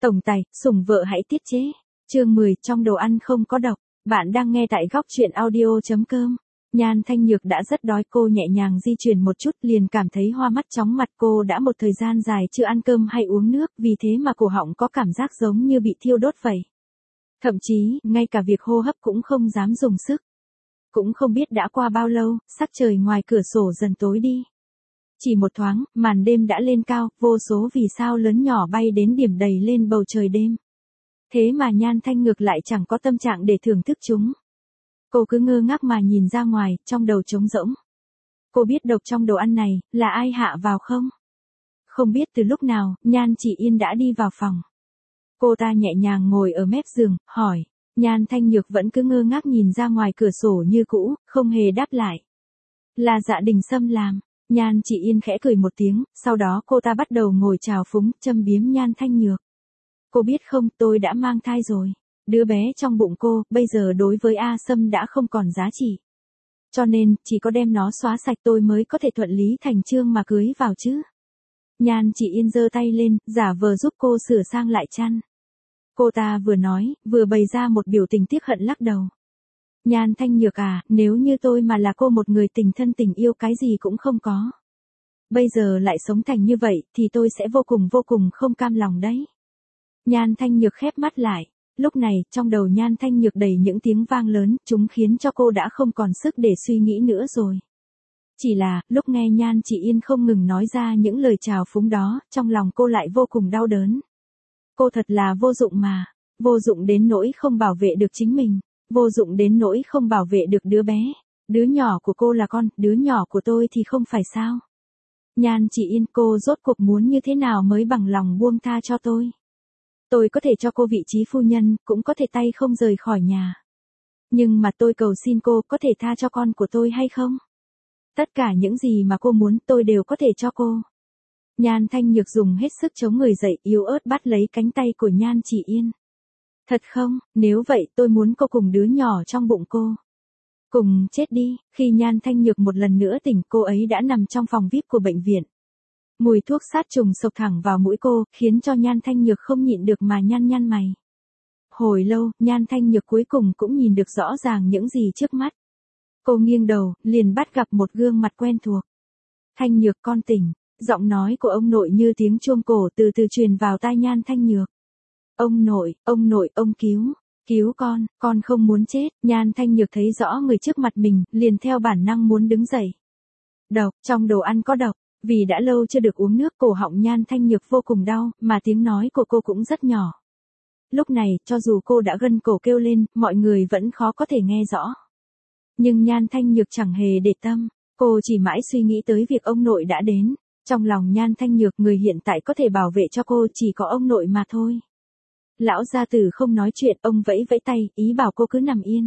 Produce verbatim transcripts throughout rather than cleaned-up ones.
Tổng tài, sủng vợ hãy tiết chế. Chương mười, trong đồ ăn không có độc. Bạn đang nghe tại góc truyện audio chấm com. Nhan Thanh Nhược đã rất đói, cô nhẹ nhàng di chuyển một chút liền cảm thấy hoa mắt chóng mặt. Cô đã một thời gian dài chưa ăn cơm hay uống nước, vì thế mà cổ họng có cảm giác giống như bị thiêu đốt vậy. Thậm chí, ngay cả việc hô hấp cũng không dám dùng sức. Cũng không biết đã qua bao lâu, sắc trời ngoài cửa sổ dần tối đi. Chỉ một thoáng, màn đêm đã lên cao, vô số vì sao lớn nhỏ bay đến điểm đầy lên bầu trời đêm. Thế mà Nhan Thanh Nhược lại chẳng có tâm trạng để thưởng thức chúng. Cô cứ ngơ ngác mà nhìn ra ngoài, trong đầu trống rỗng. Cô biết độc trong đồ ăn này, là ai hạ vào không? Không biết từ lúc nào, Nhan Chỉ Yên đã đi vào phòng. Cô ta nhẹ nhàng ngồi ở mép giường, hỏi. Nhan Thanh Nhược vẫn cứ ngơ ngác nhìn ra ngoài cửa sổ như cũ, không hề đáp lại. Là Dạ Đình Sâm làm. Nhan Chỉ Yên khẽ cười một tiếng, sau đó cô ta bắt đầu ngồi trào phúng, châm biếm Nhan Thanh Nhược. Cô biết không, tôi đã mang thai rồi. Đứa bé trong bụng cô, bây giờ đối với A Sâm đã không còn giá trị. Cho nên, chỉ có đem nó xóa sạch tôi mới có thể thuận lý thành chương mà cưới vào chứ. Nhan Chỉ Yên giơ tay lên, giả vờ giúp cô sửa sang lại chăn. Cô ta vừa nói, vừa bày ra một biểu tình tiếc hận lắc đầu. Nhan Thanh Nhược à, nếu như tôi mà là cô, một người tình thân tình yêu cái gì cũng không có. Bây giờ lại sống thành như vậy, thì tôi sẽ vô cùng vô cùng không cam lòng đấy. Nhan Thanh Nhược khép mắt lại. Lúc này, trong đầu Nhan Thanh Nhược đầy những tiếng vang lớn, chúng khiến cho cô đã không còn sức để suy nghĩ nữa rồi. Chỉ là, lúc nghe Nhan Chỉ Yên không ngừng nói ra những lời chào phúng đó, trong lòng cô lại vô cùng đau đớn. Cô thật là vô dụng mà, vô dụng đến nỗi không bảo vệ được chính mình, vô dụng đến nỗi không bảo vệ được đứa bé. Đứa nhỏ của cô là con, đứa nhỏ của tôi thì không phải sao? Nhan Chỉ Yên, cô rốt cuộc muốn như thế nào mới bằng lòng buông tha cho tôi? Tôi có thể cho cô vị trí phu nhân, cũng có thể tay không rời khỏi nhà. Nhưng mà tôi cầu xin cô có thể tha cho con của tôi hay không? Tất cả những gì mà cô muốn tôi đều có thể cho cô. Nhan Thanh Nhược dùng hết sức chống người dậy, yếu ớt bắt lấy cánh tay của Nhan Chỉ Yên. Thật không, nếu vậy tôi muốn cô cùng đứa nhỏ trong bụng cô. Cùng chết đi. Khi Nhan Thanh Nhược một lần nữa tỉnh, cô ấy đã nằm trong phòng vi ai pi của bệnh viện. Mùi thuốc sát trùng xộc thẳng vào mũi cô, khiến cho Nhan Thanh Nhược không nhịn được mà nhăn nhăn mày. Hồi lâu, Nhan Thanh Nhược cuối cùng cũng nhìn được rõ ràng những gì trước mắt. Cô nghiêng đầu, liền bắt gặp một gương mặt quen thuộc. Thanh Nhược, con tỉnh. Giọng nói của ông nội như tiếng chuông cổ từ từ truyền vào tai Nhan Thanh Nhược. Ông nội, ông nội, ông cứu, cứu con, con không muốn chết. Nhan Thanh Nhược thấy rõ người trước mặt mình, liền theo bản năng muốn đứng dậy. Độc, trong đồ ăn có độc. Vì đã lâu chưa được uống nước, cổ họng Nhan Thanh Nhược vô cùng đau, mà tiếng nói của cô cũng rất nhỏ. Lúc này, cho dù cô đã gân cổ kêu lên, mọi người vẫn khó có thể nghe rõ. Nhưng Nhan Thanh Nhược chẳng hề để tâm, cô chỉ mãi suy nghĩ tới việc ông nội đã đến. Trong lòng Nhan Thanh Nhược, người hiện tại có thể bảo vệ cho cô chỉ có ông nội mà thôi. Lão gia tử không nói chuyện, ông vẫy vẫy tay, ý bảo cô cứ nằm yên.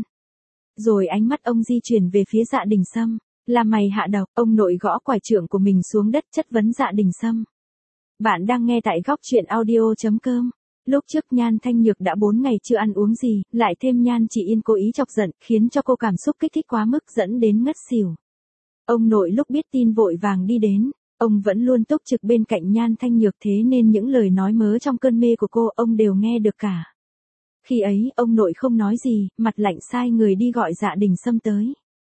Rồi ánh mắt ông di chuyển về phía Dạ Đình Sâm. Là mày hạ độc. Ông nội gõ quải trượng của mình xuống đất, chất vấn Dạ Đình Sâm. Bạn đang nghe tại góc truyện audio chấm com. Lúc trước Nhan Thanh Nhược đã bốn ngày chưa ăn uống gì, lại thêm Nhan Chỉ Yên cố ý chọc giận, khiến cho cô cảm xúc kích thích quá mức dẫn đến ngất xỉu. Ông nội lúc biết tin vội vàng đi đến. Ông vẫn luôn túc trực bên cạnh Nhan Thanh Nhược, thế nên những lời nói mớ trong cơn mê của cô ông đều nghe được cả. Khi ấy, ông nội không nói gì, mặt lạnh sai người đi gọi Dạ Đình Sâm tới.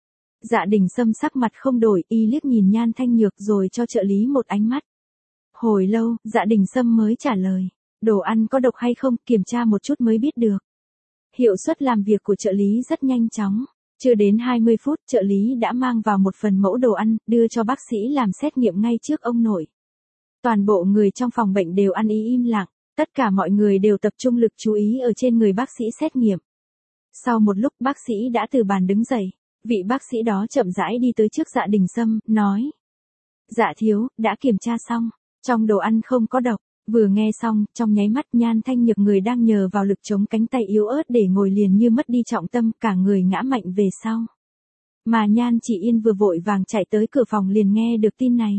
Dạ Đình Sâm sắc mặt không đổi, y liếc nhìn Nhan Thanh Nhược rồi cho trợ lý một ánh mắt. Hồi lâu, Dạ Đình Sâm mới trả lời. Đồ ăn có độc hay không, kiểm tra một chút mới biết được. Hiệu suất làm việc của trợ lý rất nhanh chóng. Chưa đến hai mươi phút, trợ lý đã mang vào một phần mẫu đồ ăn, đưa cho bác sĩ làm xét nghiệm ngay trước ông nội. Toàn bộ người trong phòng bệnh đều ăn ý im lặng, tất cả mọi người đều tập trung lực chú ý ở trên người bác sĩ xét nghiệm. Sau một lúc, bác sĩ đã từ bàn đứng dậy. Vị bác sĩ đó chậm rãi đi tới trước Dạ Đình Sâm, nói. Dạ thiếu, đã kiểm tra xong, trong đồ ăn không có độc. Vừa nghe xong, trong nháy mắt Nhan Thanh Nhược, người đang nhờ vào lực chống cánh tay yếu ớt để ngồi liền như mất đi trọng tâm, cả người ngã mạnh về sau. Mà Nhan Chỉ Yên vừa vội vàng chạy tới cửa phòng liền nghe được tin này.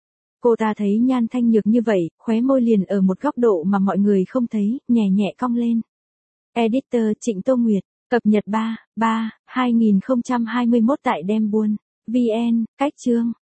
Cô ta thấy Nhan Thanh Nhược như vậy, khóe môi liền ở một góc độ mà mọi người không thấy, nhẹ nhẹ cong lên. Editor Trịnh Tô Nguyệt, cập nhật ba, ba, hai nghìn không trăm hai mươi mốt tại Đem Buôn, vê en, cách chương.